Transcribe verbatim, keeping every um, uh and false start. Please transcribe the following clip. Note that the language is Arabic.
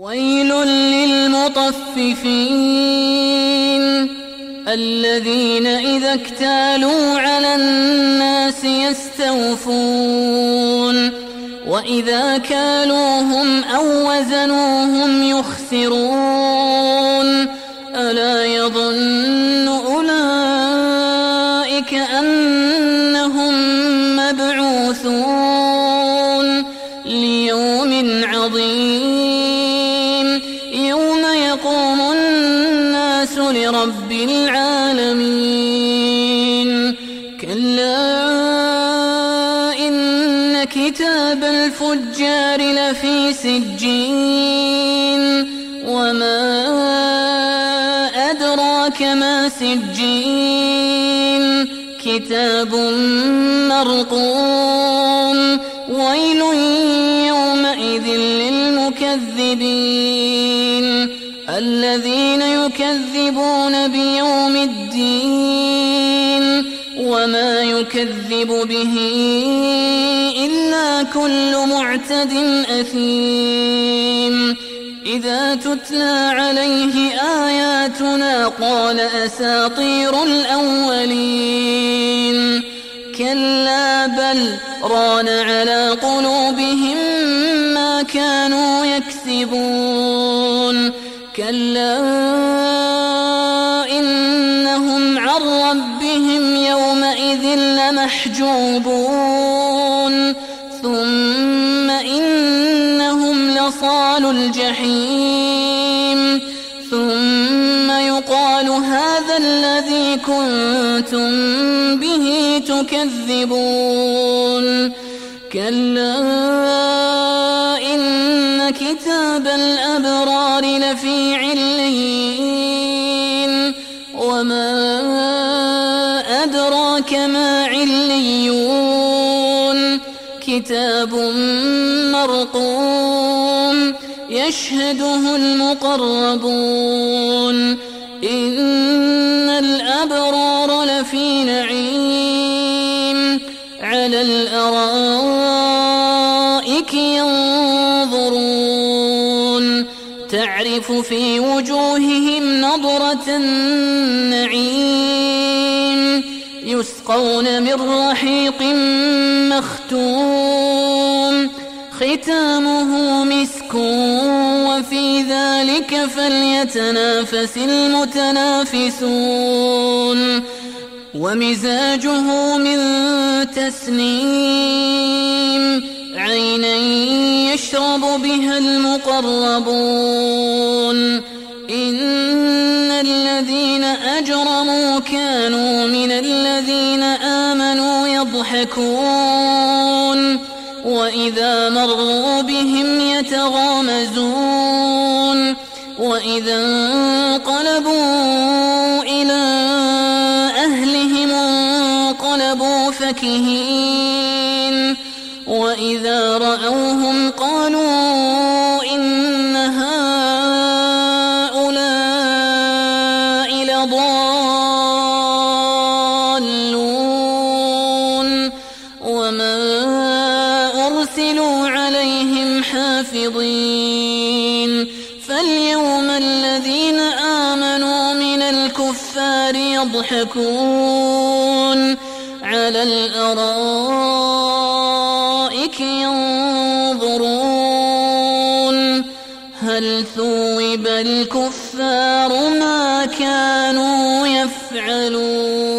ويل للمطففين الذين إذا اكتالوا على الناس يستوفون وإذا كالوهم أو وزنوهم يخسرون ألا يظن أولئك أنهم مبعوثون ليوم عظيم يوم يقوم الناس لرب العالمين كلا إن كتاب الفجار لفي سجين وما أدراك ما سجين كتاب مرقوم ويل يومئذ للمكذبين الذين يكذبون بيوم الدين وما يكذب به إلا كل معتد أثيم إذا تتلى عليه آياتنا قال أساطير الأولين كلا بل ران على قلوبهم ما كانوا يكسبون كلا إنهم عن ربهم يومئذ لمحجوبون ثم إنهم لصالو الجحيم ثم يقال هذا الذي كنتم به تكذبون كلا إن كتاب الأبرار لفي عليين وما أدراك ما عليون كتاب مرقوم يشهده المقربون إن الأبرار لفي نعيم على الأرائك ينظرون تعرف في وجوههم نضرة النعيم يسقون من رحيق مختوم ختامه مسك وفي ذلك فليتنافس المتنافسون ومزاجه من تسنيم عينا يشرب بها المقربون إن الذين أجرموا كانوا من الذين آمنوا يضحكون وإذا مروا بهم يتغامزون وإذا انقلبوا إلى أهلهم انقلبوا فكهين وإذا رأوهم قالوا إن هؤلاء لضالون وما أرسلوا عليهم حافظين فاليوم الذين آمنوا من الكفار يضحكون على الأرائك ينظرون هل ثوب الكفار ما كانوا يفعلون.